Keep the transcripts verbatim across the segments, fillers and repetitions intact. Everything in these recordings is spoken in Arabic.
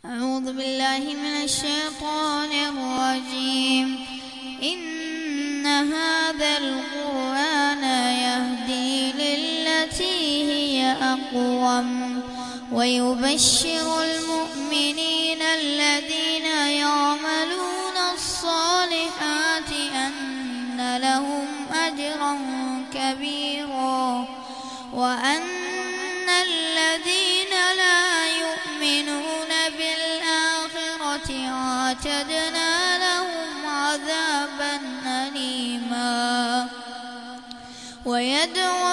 أعوذ بالله من الشيطان الرجيم. إن هذا القرآن يهدي للتي هي أقوم ويبشر المؤمنين الذين يعملون الصالحات أن لهم أجرا كبيرا وأن الذين لا يؤمنون بالآخرة أعتدنا لهم عذابا أليما. ويدعو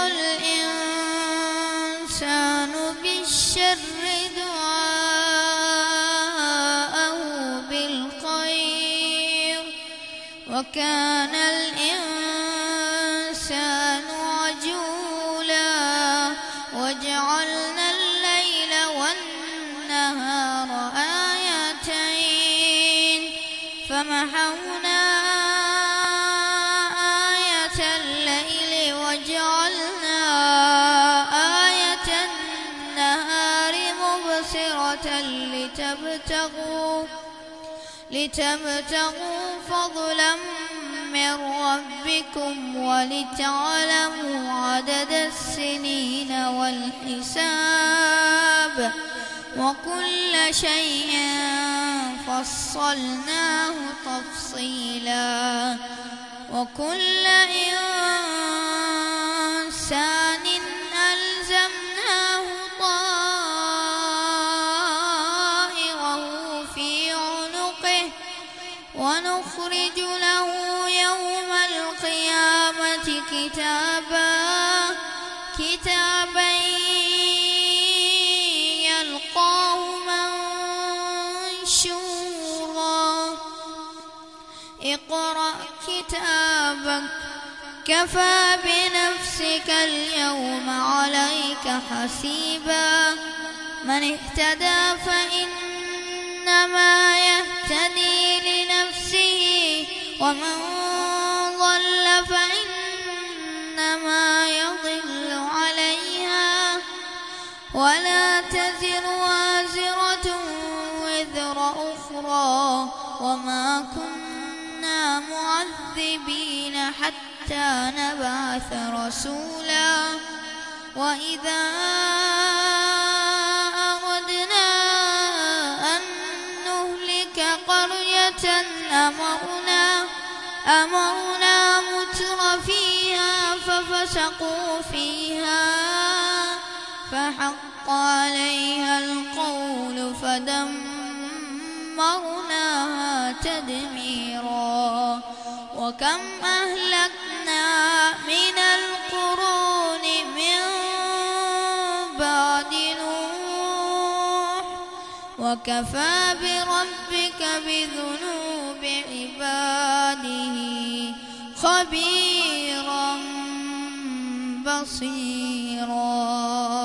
الإنسان بالشر دعاءه بالخير وكان الإنسان عجولا. وجعلنا الليل والنهار آيتين فمحونا آية الليل وجعلنا آية النهار مبصرة لتبتغوا لتبتغوا فضلا من ربكم ولتعلموا عدد السنين والحساب وكل شيء فصلناه تفصيلا. وكل إنسان ألزمناه طائره في عنقه ونخرج له يوم القيامة كتابا كتابا يلقاه منشورا. اقرأ كتابك كفى بنفسك اليوم عليك حسيبا. من اهتدى فإنما يهتدي لنفسه ومن ضل فإنما يضل عليها ولا تزر وازرة وزر أخرى وما كنا معذبين حتى نبعث رسولا. وإذا أردنا أن نهلك قرية أمرنا أمرنا متر فيها ففسقوا فيها فحق عليها القول فدمرناها تدميرا. وكم أهلكنا من القرون من بعد نوح وكفى بربك بذنوب عباده خبيرا بصيرا.